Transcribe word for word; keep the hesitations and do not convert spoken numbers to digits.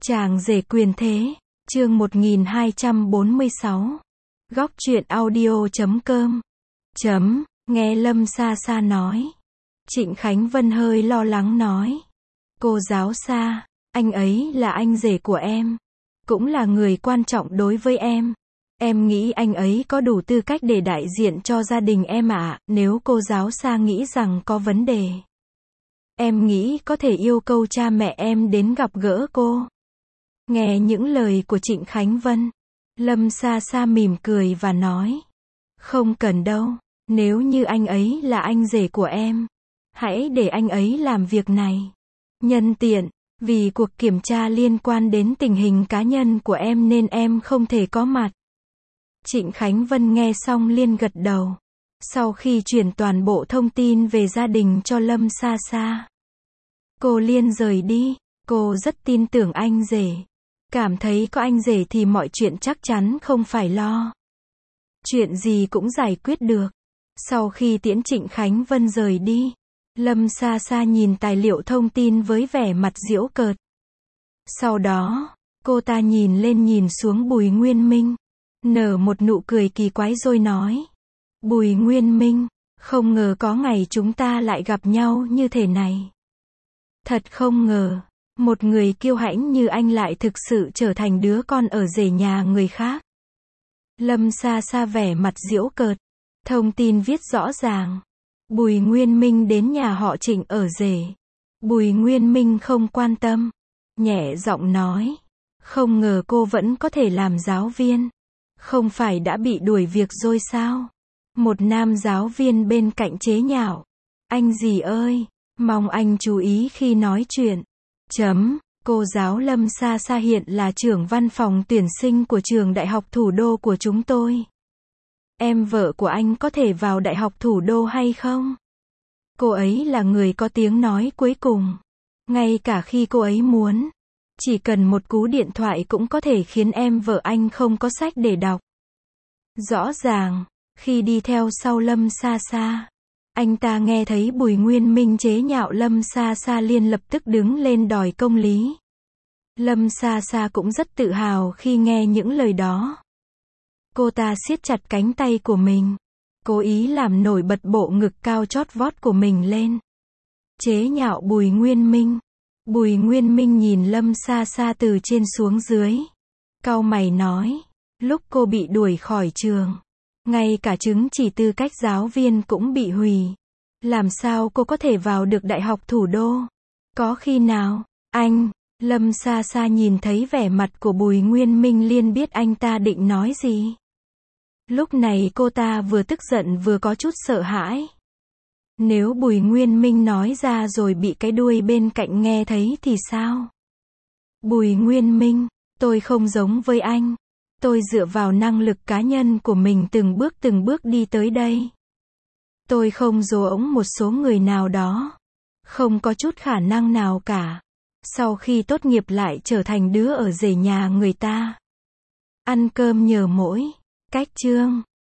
Chàng rể quyền thế, chương một nghìn hai trăm bốn mươi sáu. Góc truyện audio chấm com. Chấm, nghe Lâm Sa Sa nói. Trịnh Khánh Vân hơi lo lắng nói. Cô giáo Sa, anh ấy là anh rể của em. Cũng là người quan trọng đối với em. Em nghĩ anh ấy có đủ tư cách để đại diện cho gia đình em ạ. Nếu cô giáo Sa nghĩ rằng có vấn đề, em nghĩ có thể yêu cầu cha mẹ em đến gặp gỡ cô. Nghe những lời của Trịnh Khánh Vân, Lâm Sa Sa mỉm cười và nói. Không cần đâu, nếu như anh ấy là anh rể của em, hãy để anh ấy làm việc này. Nhân tiện, vì cuộc kiểm tra liên quan đến tình hình cá nhân của em nên em không thể có mặt. Trịnh Khánh Vân nghe xong liền gật đầu. Sau khi chuyển toàn bộ thông tin về gia đình cho Lâm Sa Sa, cô liền rời đi. Cô rất tin tưởng anh rể. Cảm thấy có anh rể thì mọi chuyện chắc chắn không phải lo. Chuyện gì cũng giải quyết được. Sau khi tiễn Trịnh Khánh Vân rời đi, Lâm Sa Sa nhìn tài liệu thông tin với vẻ mặt giễu cợt. Sau đó, cô ta nhìn lên nhìn xuống Bùi Nguyên Minh, nở một nụ cười kỳ quái rồi nói. Bùi Nguyên Minh, không ngờ có ngày chúng ta lại gặp nhau như thế này. Thật không ngờ, một người kiêu hãnh như anh lại thực sự trở thành đứa con ở rể nhà người khác. Lâm Sa Sa vẻ mặt giễu cợt. Thông tin viết rõ ràng. Bùi Nguyên Minh đến nhà họ Trịnh ở rể. Bùi Nguyên Minh không quan tâm. Nhẹ giọng nói. Không ngờ cô vẫn có thể làm giáo viên. Không phải đã bị đuổi việc rồi sao? Một nam giáo viên bên cạnh chế nhạo. Anh dì ơi, mong anh chú ý khi nói chuyện. Chấm, cô giáo Lâm Sa Sa hiện là trưởng văn phòng tuyển sinh của trường đại học thủ đô của chúng tôi. Em vợ của anh có thể vào đại học thủ đô hay không? Cô ấy là người có tiếng nói cuối cùng. Ngay cả khi cô ấy muốn, chỉ cần một cú điện thoại cũng có thể khiến em vợ anh không có sách để đọc. Rõ ràng, khi đi theo sau Lâm Sa Sa, anh ta nghe thấy Bùi Nguyên Minh chế nhạo Lâm Sa Sa liền lập tức đứng lên đòi công lý. Lâm Sa Sa cũng rất tự hào khi nghe những lời đó. Cô ta siết chặt cánh tay của mình, cố ý làm nổi bật bộ ngực cao chót vót của mình lên. Chế nhạo Bùi Nguyên Minh. Bùi Nguyên Minh nhìn Lâm Sa Sa từ trên xuống dưới. Cau mày nói, lúc cô bị đuổi khỏi trường, ngay cả chứng chỉ tư cách giáo viên cũng bị hủy. Làm sao cô có thể vào được đại học thủ đô? Có khi nào, anh, Lâm Sa Sa nhìn thấy vẻ mặt của Bùi Nguyên Minh liền biết anh ta định nói gì. Lúc này cô ta vừa tức giận vừa có chút sợ hãi. Nếu Bùi Nguyên Minh nói ra rồi bị cái đuôi bên cạnh nghe thấy thì sao? Bùi Nguyên Minh, tôi không giống với anh. Tôi dựa vào năng lực cá nhân của mình từng bước từng bước đi tới đây. Tôi không giống một số người nào đó. Không có chút khả năng nào cả. Sau khi tốt nghiệp lại trở thành đứa ở rể nhà người ta. Ăn cơm nhờ mỗi cách chương.